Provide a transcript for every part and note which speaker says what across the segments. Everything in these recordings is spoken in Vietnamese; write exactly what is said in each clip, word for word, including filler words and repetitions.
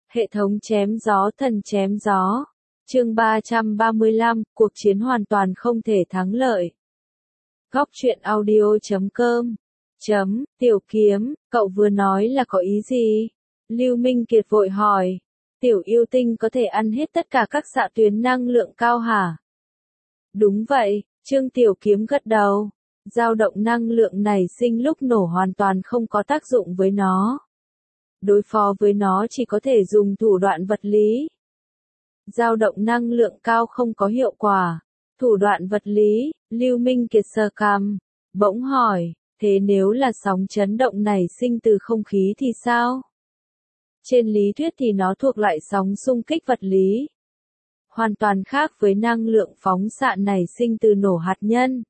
Speaker 1: Hệ thống chém gió thần chém gió. Chương ba trăm ba mươi lăm, cuộc chiến hoàn toàn không thể thắng lợi. Góc truyện audio chấm com. Chấm, Tiểu Kiếm, cậu vừa nói là có ý gì? Lưu Minh Kiệt vội hỏi. Tiểu yêu tinh có thể ăn hết tất cả các xạ tuyến năng lượng cao hả? Đúng vậy, Trương Tiểu Kiếm gật đầu. Dao động năng lượng này sinh lúc nổ hoàn toàn không có tác dụng với nó. Đối phó với nó chỉ có thể dùng thủ đoạn vật lý. Dao động năng lượng cao không có hiệu quả. Thủ đoạn vật lý, Lưu Minh Kiệt sờ cằm, bỗng hỏi, thế nếu là sóng chấn động này sinh từ không khí thì sao? Trên lý thuyết thì nó thuộc loại sóng xung kích vật lý. Hoàn toàn khác với năng lượng phóng xạ này sinh từ nổ hạt nhân.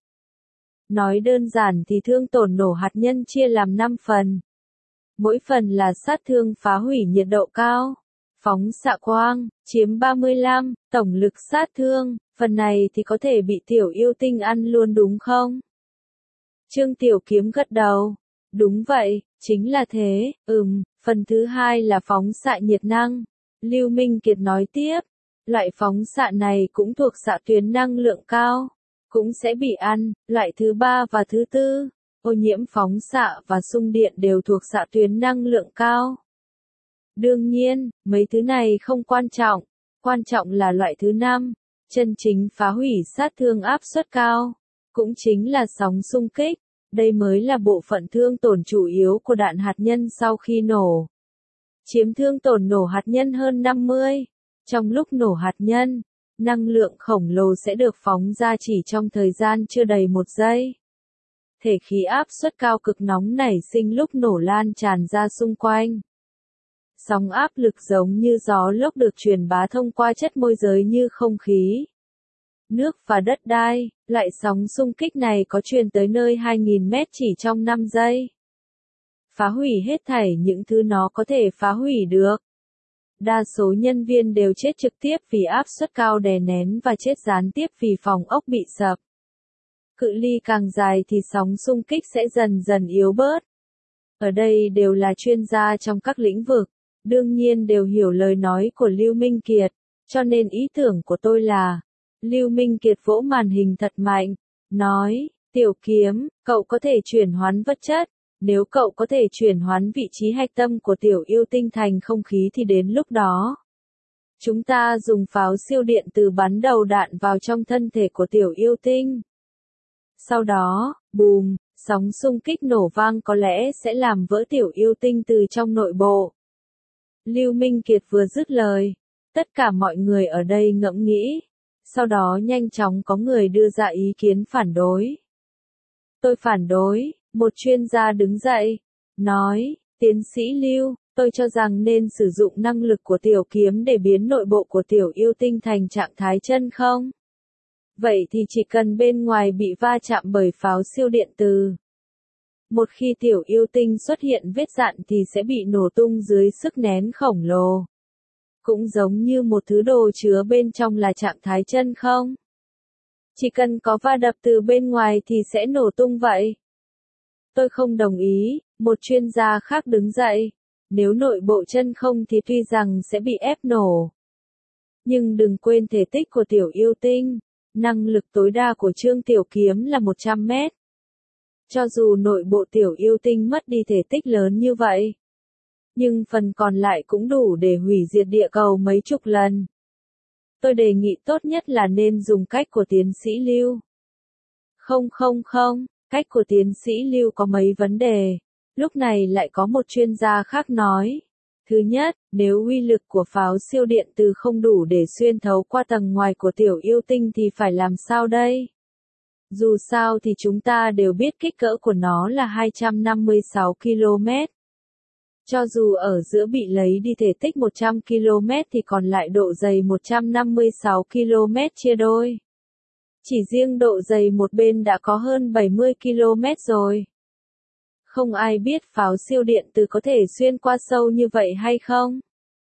Speaker 1: Nói đơn giản thì thương tổn nổ hạt nhân chia làm năm phần. Mỗi phần là sát thương phá hủy nhiệt độ cao. Phóng xạ quang, chiếm ba mươi lăm, tổng lực sát thương, phần này thì có thể bị tiểu yêu tinh ăn luôn đúng không? Trương Tiểu Kiếm gật đầu. Đúng vậy, chính là thế, ừm, phần thứ hai là phóng xạ nhiệt năng. Lưu Minh Kiệt nói tiếp, loại phóng xạ này cũng thuộc xạ tuyến năng lượng cao, cũng sẽ bị ăn. Loại thứ ba và thứ tư, ô nhiễm phóng xạ và xung điện đều thuộc xạ tuyến năng lượng cao. Đương nhiên, mấy thứ này không quan trọng, quan trọng là loại thứ năm, chân chính phá hủy sát thương áp suất cao, cũng chính là sóng xung kích, đây mới là bộ phận thương tổn chủ yếu của đạn hạt nhân sau khi nổ. Chiếm thương tổn nổ hạt nhân hơn năm mươi, trong lúc nổ hạt nhân, năng lượng khổng lồ sẽ được phóng ra chỉ trong thời gian chưa đầy một giây. Thể khí áp suất cao cực nóng nảy sinh lúc nổ lan tràn ra xung quanh. Sóng áp lực giống như gió lốc được truyền bá thông qua chất môi giới như không khí, nước và đất đai. Loại sóng xung kích này có truyền tới nơi hai nghìn mét chỉ trong năm giây. Phá hủy hết thảy những thứ nó có thể phá hủy được. Đa số nhân viên đều chết trực tiếp vì áp suất cao đè nén và chết gián tiếp vì phòng ốc bị sập. Cự ly càng dài thì sóng xung kích sẽ dần dần yếu bớt. Ở đây đều là chuyên gia trong các lĩnh vực, đương nhiên đều hiểu lời nói của Lưu Minh Kiệt, cho nên ý tưởng của tôi là, Lưu Minh Kiệt vỗ màn hình thật mạnh, nói, Tiểu Kiếm, cậu có thể chuyển hoán vật chất, nếu cậu có thể chuyển hoán vị trí hạch tâm của tiểu yêu tinh thành không khí thì đến lúc đó, chúng ta dùng pháo siêu điện từ bắn đầu đạn vào trong thân thể của tiểu yêu tinh. Sau đó, bùm, sóng xung kích nổ vang có lẽ sẽ làm vỡ tiểu yêu tinh từ trong nội bộ. Lưu Minh Kiệt vừa dứt lời, tất cả mọi người ở đây ngẫm nghĩ, sau đó nhanh chóng có người đưa ra ý kiến phản đối. Tôi phản đối, một chuyên gia đứng dậy, nói, tiến sĩ Lưu, tôi cho rằng nên sử dụng năng lực của tiểu kiếm để biến nội bộ của tiểu yêu tinh thành trạng thái chân không? Vậy thì chỉ cần bên ngoài bị va chạm bởi pháo siêu điện từ. Một khi tiểu yêu tinh xuất hiện vết dạn thì sẽ bị nổ tung dưới sức nén khổng lồ. Cũng giống như một thứ đồ chứa bên trong là trạng thái chân không? Chỉ cần có va đập từ bên ngoài thì sẽ nổ tung vậy. Tôi không đồng ý, một chuyên gia khác đứng dậy. Nếu nội bộ chân không thì tuy rằng sẽ bị ép nổ. Nhưng đừng quên thể tích của tiểu yêu tinh. Năng lực tối đa của Trương Tiểu Kiếm là một trăm mét. Cho dù nội bộ tiểu yêu tinh mất đi thể tích lớn như vậy, nhưng phần còn lại cũng đủ để hủy diệt địa cầu mấy chục lần. Tôi đề nghị tốt nhất là nên dùng cách của tiến sĩ Lưu. Không không không, cách của tiến sĩ Lưu có mấy vấn đề. Lúc này lại có một chuyên gia khác nói. Thứ nhất, nếu uy lực của pháo siêu điện từ không đủ để xuyên thấu qua tầng ngoài của tiểu yêu tinh thì phải làm sao đây? Dù sao thì chúng ta đều biết kích cỡ của nó là hai trăm năm mươi sáu ki lô mét. Cho dù ở giữa bị lấy đi thể tích một trăm ki lô mét thì còn lại độ dày một trăm năm mươi sáu ki lô mét chia đôi. Chỉ riêng độ dày một bên đã có hơn bảy mươi ki lô mét rồi. Không ai biết pháo siêu điện từ có thể xuyên qua sâu như vậy hay không?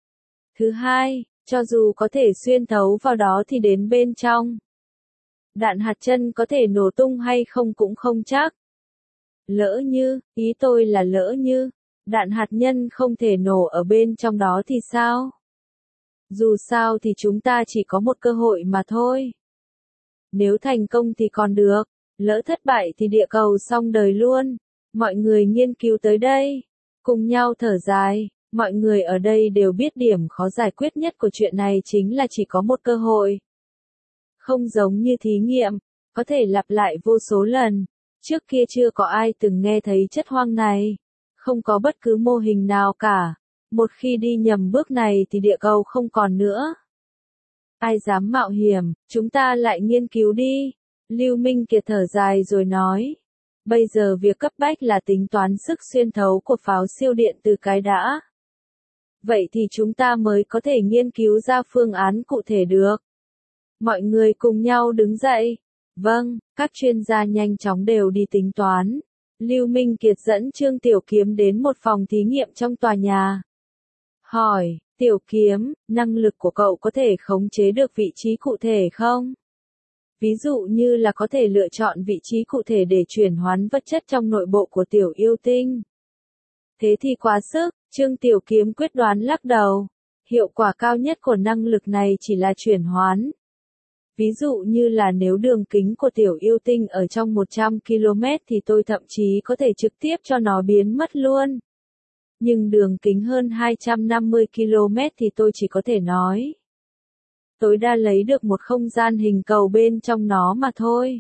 Speaker 1: Thứ hai, cho dù có thể xuyên thấu vào đó thì đến bên trong. Đạn hạt nhân có thể nổ tung hay không cũng không chắc. Lỡ như, ý tôi là lỡ như, đạn hạt nhân không thể nổ ở bên trong đó thì sao? Dù sao thì chúng ta chỉ có một cơ hội mà thôi. Nếu thành công thì còn được, lỡ thất bại thì địa cầu xong đời luôn. Mọi người nghiên cứu tới đây, cùng nhau thở dài, mọi người ở đây đều biết điểm khó giải quyết nhất của chuyện này chính là chỉ có một cơ hội. Không giống như thí nghiệm, có thể lặp lại vô số lần. Trước kia chưa có ai từng nghe thấy chất hoang này. Không có bất cứ mô hình nào cả. Một khi đi nhầm bước này thì địa cầu không còn nữa. Ai dám mạo hiểm, chúng ta lại nghiên cứu đi. Lưu Minh Kiệt thở dài rồi nói. Bây giờ việc cấp bách là tính toán sức xuyên thấu của pháo siêu điện từ cái đã. Vậy thì chúng ta mới có thể nghiên cứu ra phương án cụ thể được. Mọi người cùng nhau đứng dậy. Vâng, các chuyên gia nhanh chóng đều đi tính toán. Lưu Minh Kiệt dẫn Trương Tiểu Kiếm đến một phòng thí nghiệm trong tòa nhà. Hỏi, Tiểu Kiếm, năng lực của cậu có thể khống chế được vị trí cụ thể không? Ví dụ như là có thể lựa chọn vị trí cụ thể để chuyển hoán vật chất trong nội bộ của tiểu yêu tinh. Thế thì quá sức, Trương Tiểu Kiếm quyết đoán lắc đầu. Hiệu quả cao nhất của năng lực này chỉ là chuyển hoán. Ví dụ như là nếu đường kính của tiểu yêu tinh ở trong một trăm ki lô mét thì tôi thậm chí có thể trực tiếp cho nó biến mất luôn. Nhưng đường kính hơn hai trăm năm mươi ki lô mét thì tôi chỉ có thể nói. Tối đa lấy được một không gian hình cầu bên trong nó mà thôi.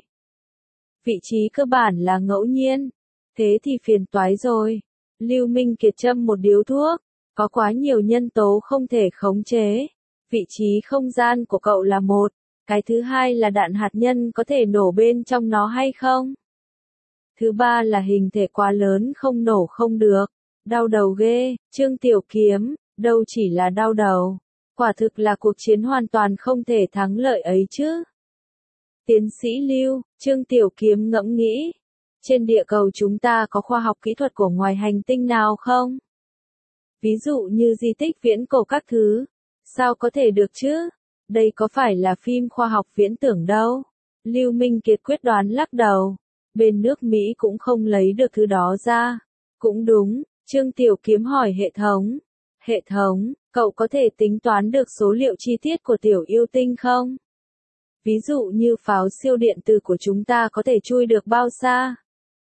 Speaker 1: Vị trí cơ bản là ngẫu nhiên. Thế thì phiền toái rồi. Lưu Minh Kiệt châm một điếu thuốc. Có quá nhiều nhân tố không thể khống chế. Vị trí không gian của cậu là một. Cái thứ hai là đạn hạt nhân có thể nổ bên trong nó hay không? Thứ ba là hình thể quá lớn không nổ không được. Đau đầu ghê, Trương Tiểu Kiếm, đâu chỉ là đau đầu. Quả thực là cuộc chiến hoàn toàn không thể thắng lợi ấy chứ. Tiến sĩ Lưu, Trương Tiểu Kiếm ngẫm nghĩ. Trên địa cầu chúng ta có khoa học kỹ thuật của ngoài hành tinh nào không? Ví dụ như di tích viễn cổ các thứ. Sao có thể được chứ? Đây có phải là phim khoa học viễn tưởng đâu. Lưu Minh Kiệt quyết đoán lắc đầu. Bên nước Mỹ cũng không lấy được thứ đó ra. Cũng đúng, Trương Tiểu Kiếm hỏi hệ thống. Hệ thống, cậu có thể tính toán được số liệu chi tiết của tiểu yêu tinh không? Ví dụ như pháo siêu điện tử của chúng ta có thể chui được bao xa?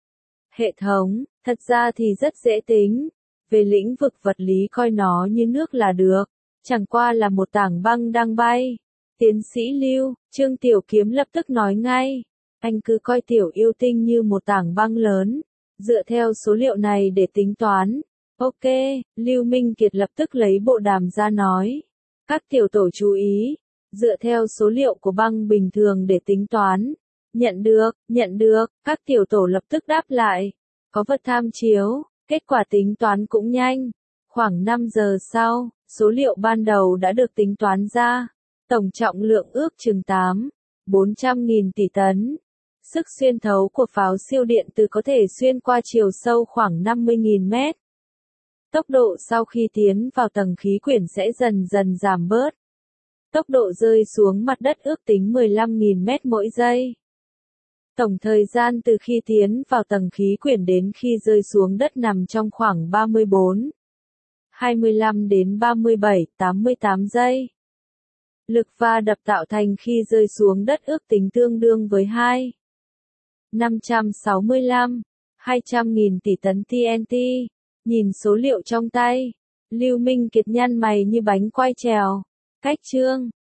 Speaker 1: Hệ thống, thật ra thì rất dễ tính. Về lĩnh vực vật lý coi nó như nước là được. Chẳng qua là một tảng băng đang bay. Tiến sĩ Lưu, Trương Tiểu Kiếm lập tức nói ngay. Anh cứ coi tiểu yêu tinh như một tảng băng lớn. Dựa theo số liệu này để tính toán. Ok, Lưu Minh Kiệt lập tức lấy bộ đàm ra nói. Các tiểu tổ chú ý. Dựa theo số liệu của băng bình thường để tính toán. Nhận được, nhận được, các tiểu tổ lập tức đáp lại. Có vật tham chiếu, kết quả tính toán cũng nhanh. Khoảng năm giờ sau, số liệu ban đầu đã được tính toán ra. Tổng trọng lượng ước chừng tám phẩy bốn trăm nghìn tỷ tấn. Sức xuyên thấu của pháo siêu điện tử có thể xuyên qua chiều sâu khoảng năm mươi nghìn mét. Tốc độ sau khi tiến vào tầng khí quyển sẽ dần dần giảm bớt. Tốc độ rơi xuống mặt đất ước tính mười lăm nghìn mét mỗi giây. Tổng thời gian từ khi tiến vào tầng khí quyển đến khi rơi xuống đất nằm trong khoảng ba mươi bốn, hai mươi lăm đến ba mươi bảy, tám mươi tám giây. Lực va đập tạo thành khi rơi xuống đất ước tính tương đương với hai nghìn năm trăm sáu mươi lăm, hai trăm nghìn tỷ tấn T N T. Nhìn số liệu trong tay, Lưu Minh Kiệt nhăn mày như bánh quai trèo. Cách chương